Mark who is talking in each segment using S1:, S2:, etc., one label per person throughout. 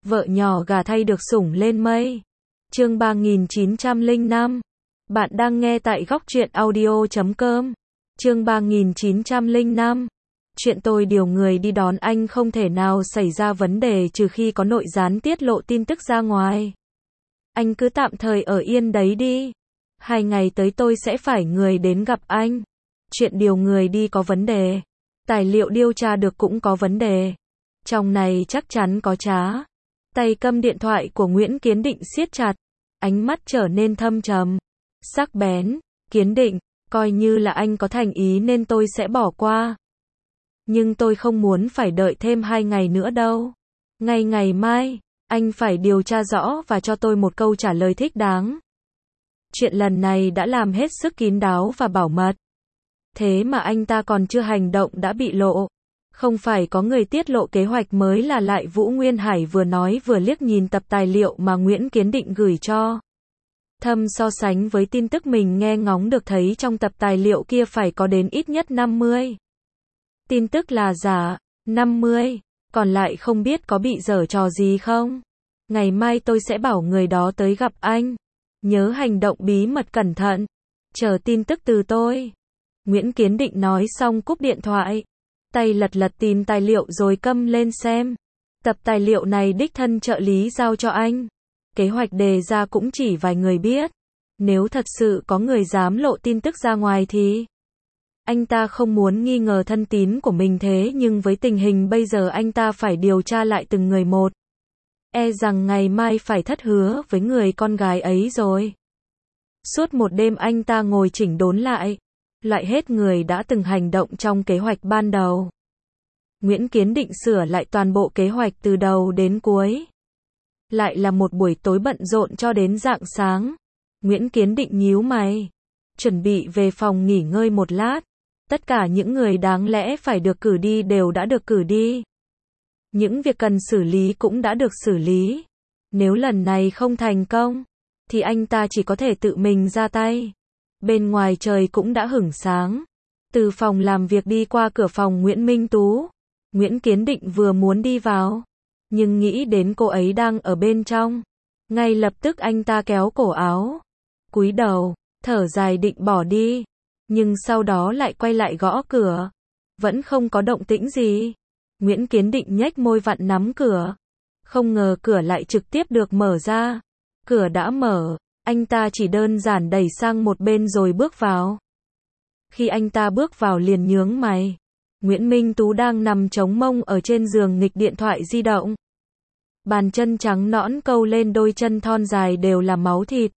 S1: Vợ nhỏ gả thay được sủng lên mây. Chương 3905. Bạn đang nghe tại góc truyện audio.com. Chương 3905. Chuyện tôi điều người đi đón anh không thể nào xảy ra vấn đề trừ khi có nội gián tiết lộ tin tức ra ngoài. Anh cứ tạm thời ở yên đấy đi. 2 ngày tới tôi sẽ phải người đến gặp anh. Chuyện điều người đi có vấn đề. Tài liệu điều tra được cũng có vấn đề. Trong này chắc chắn có trá. Tay cầm điện thoại của Nguyễn Kiến Định siết chặt. Ánh mắt trở nên thâm trầm. Sắc bén. Kiến Định, coi như là anh có thành ý nên tôi sẽ bỏ qua. Nhưng tôi không muốn phải đợi thêm 2 ngày nữa đâu. Ngay ngày mai, anh phải điều tra rõ và cho tôi một câu trả lời thích đáng. Chuyện lần này đã làm hết sức kín đáo và bảo mật. Thế mà anh ta còn chưa hành động đã bị lộ. Không phải có người tiết lộ kế hoạch mới là lại Vũ Nguyên Hải vừa nói vừa liếc nhìn tập tài liệu mà Nguyễn Kiến Định gửi cho. Thâm so sánh với tin tức mình nghe ngóng được thấy trong tập tài liệu kia phải có đến ít nhất 50. Tin tức là giả, 50, còn lại không biết có bị giở trò gì không. Ngày mai tôi sẽ bảo người đó tới gặp anh. Nhớ hành động bí mật cẩn thận. Chờ tin tức từ tôi. Nguyễn Kiến Định nói xong cúp điện thoại. Tay lật lật tìm tài liệu rồi câm lên xem. Tập tài liệu này đích thân trợ lý giao cho anh. Kế hoạch đề ra cũng chỉ vài người biết. Nếu thật sự có người dám lộ tin tức ra ngoài thì... Anh ta không muốn nghi ngờ thân tín của mình thế nhưng với tình hình bây giờ anh ta phải điều tra lại từng người một. E rằng ngày mai phải thất hứa với người con gái ấy rồi. Suốt một đêm anh ta ngồi chỉnh đốn lại. Loại hết người đã từng hành động trong kế hoạch ban đầu. Nguyễn Kiến Định sửa lại toàn bộ kế hoạch từ đầu đến cuối. Lại là một buổi tối bận rộn cho đến rạng sáng. Nguyễn Kiến Định nhíu mày. Chuẩn bị về phòng nghỉ ngơi một lát. Tất cả những người đáng lẽ phải được cử đi đều đã được cử đi. Những việc cần xử lý cũng đã được xử lý. Nếu lần này không thành công, thì anh ta chỉ có thể tự mình ra tay. Bên ngoài trời cũng đã hửng sáng. Từ phòng làm việc đi qua cửa phòng Nguyễn Minh Tú. Nguyễn Kiến Định vừa muốn đi vào, nhưng nghĩ đến cô ấy đang ở bên trong. Ngay lập tức anh ta kéo cổ áo. Cúi đầu, thở dài định bỏ đi. Nhưng sau đó lại quay lại gõ cửa. Vẫn không có động tĩnh gì. Nguyễn Kiến Định nhếch môi vặn nắm cửa. Không ngờ cửa lại trực tiếp được mở ra. Cửa đã mở, anh ta chỉ đơn giản đẩy sang một bên rồi bước vào. Khi anh ta bước vào liền nhướng mày. Nguyễn Minh Tú đang nằm chống mông ở trên giường nghịch điện thoại di động. Bàn chân trắng nõn câu lên đôi chân thon dài đều là máu thịt.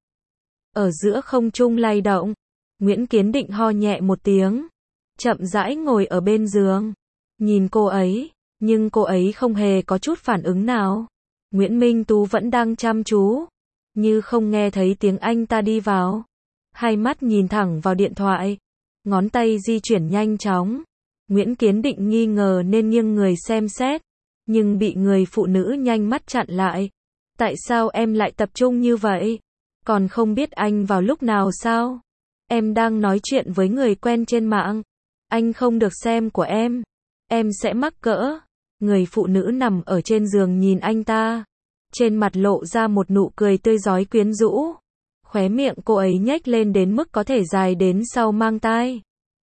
S1: Ở giữa không trung lay động. Nguyễn Kiến Định ho nhẹ một tiếng. Chậm rãi ngồi ở bên giường. Nhìn cô ấy, nhưng cô ấy không hề có chút phản ứng nào. Nguyễn Minh Tú vẫn đang chăm chú. Như không nghe thấy tiếng anh ta đi vào. Hai mắt nhìn thẳng vào điện thoại. Ngón tay di chuyển nhanh chóng. Nguyễn Kiến Định nghi ngờ nên nghiêng người xem xét. Nhưng bị người phụ nữ nhanh mắt chặn lại. Tại sao em lại tập trung như vậy? Còn không biết anh vào lúc nào sao? Em đang nói chuyện với người quen trên mạng. Anh không được xem của em sẽ mắc cỡ. Người phụ nữ nằm ở trên giường nhìn anh ta. Trên mặt lộ ra một nụ cười tươi rói quyến rũ. Khóe miệng cô ấy nhếch lên đến mức có thể dài đến sau mang tai.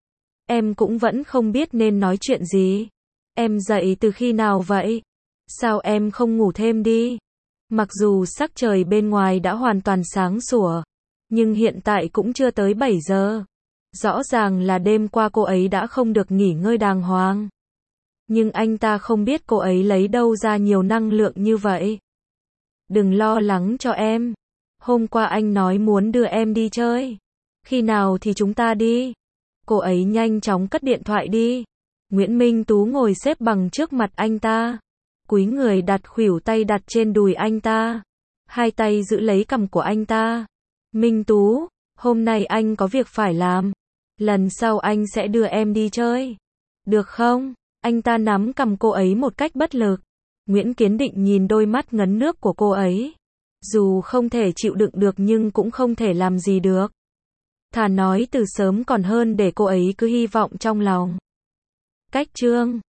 S1: Em cũng vẫn không biết nên nói chuyện gì. Em dậy từ khi nào vậy? Sao em không ngủ thêm đi? Mặc dù sắc trời bên ngoài đã hoàn toàn sáng sủa, nhưng hiện tại cũng chưa tới 7 giờ. Rõ ràng là đêm qua cô ấy đã không được nghỉ ngơi đàng hoàng. Nhưng anh ta không biết cô ấy lấy đâu ra nhiều năng lượng như vậy. Đừng lo lắng cho em. Hôm qua anh nói muốn đưa em đi chơi. Khi nào thì chúng ta đi? Cô ấy nhanh chóng cất điện thoại đi. Nguyễn Minh Tú ngồi xếp bằng trước mặt anh ta. Cúi người đặt khuỷu tay đặt trên đùi anh ta. Hai tay giữ lấy cằm của anh ta. Minh Tú, hôm nay anh có việc phải làm. Lần sau anh sẽ đưa em đi chơi. Được không? Anh ta nắm cằm cô ấy một cách bất lực. Nguyễn Kiến Định nhìn đôi mắt ngấn nước của cô ấy. Dù không thể chịu đựng được nhưng cũng không thể làm gì được. Thà nói từ sớm còn hơn để cô ấy cứ hy vọng trong lòng. Cách chương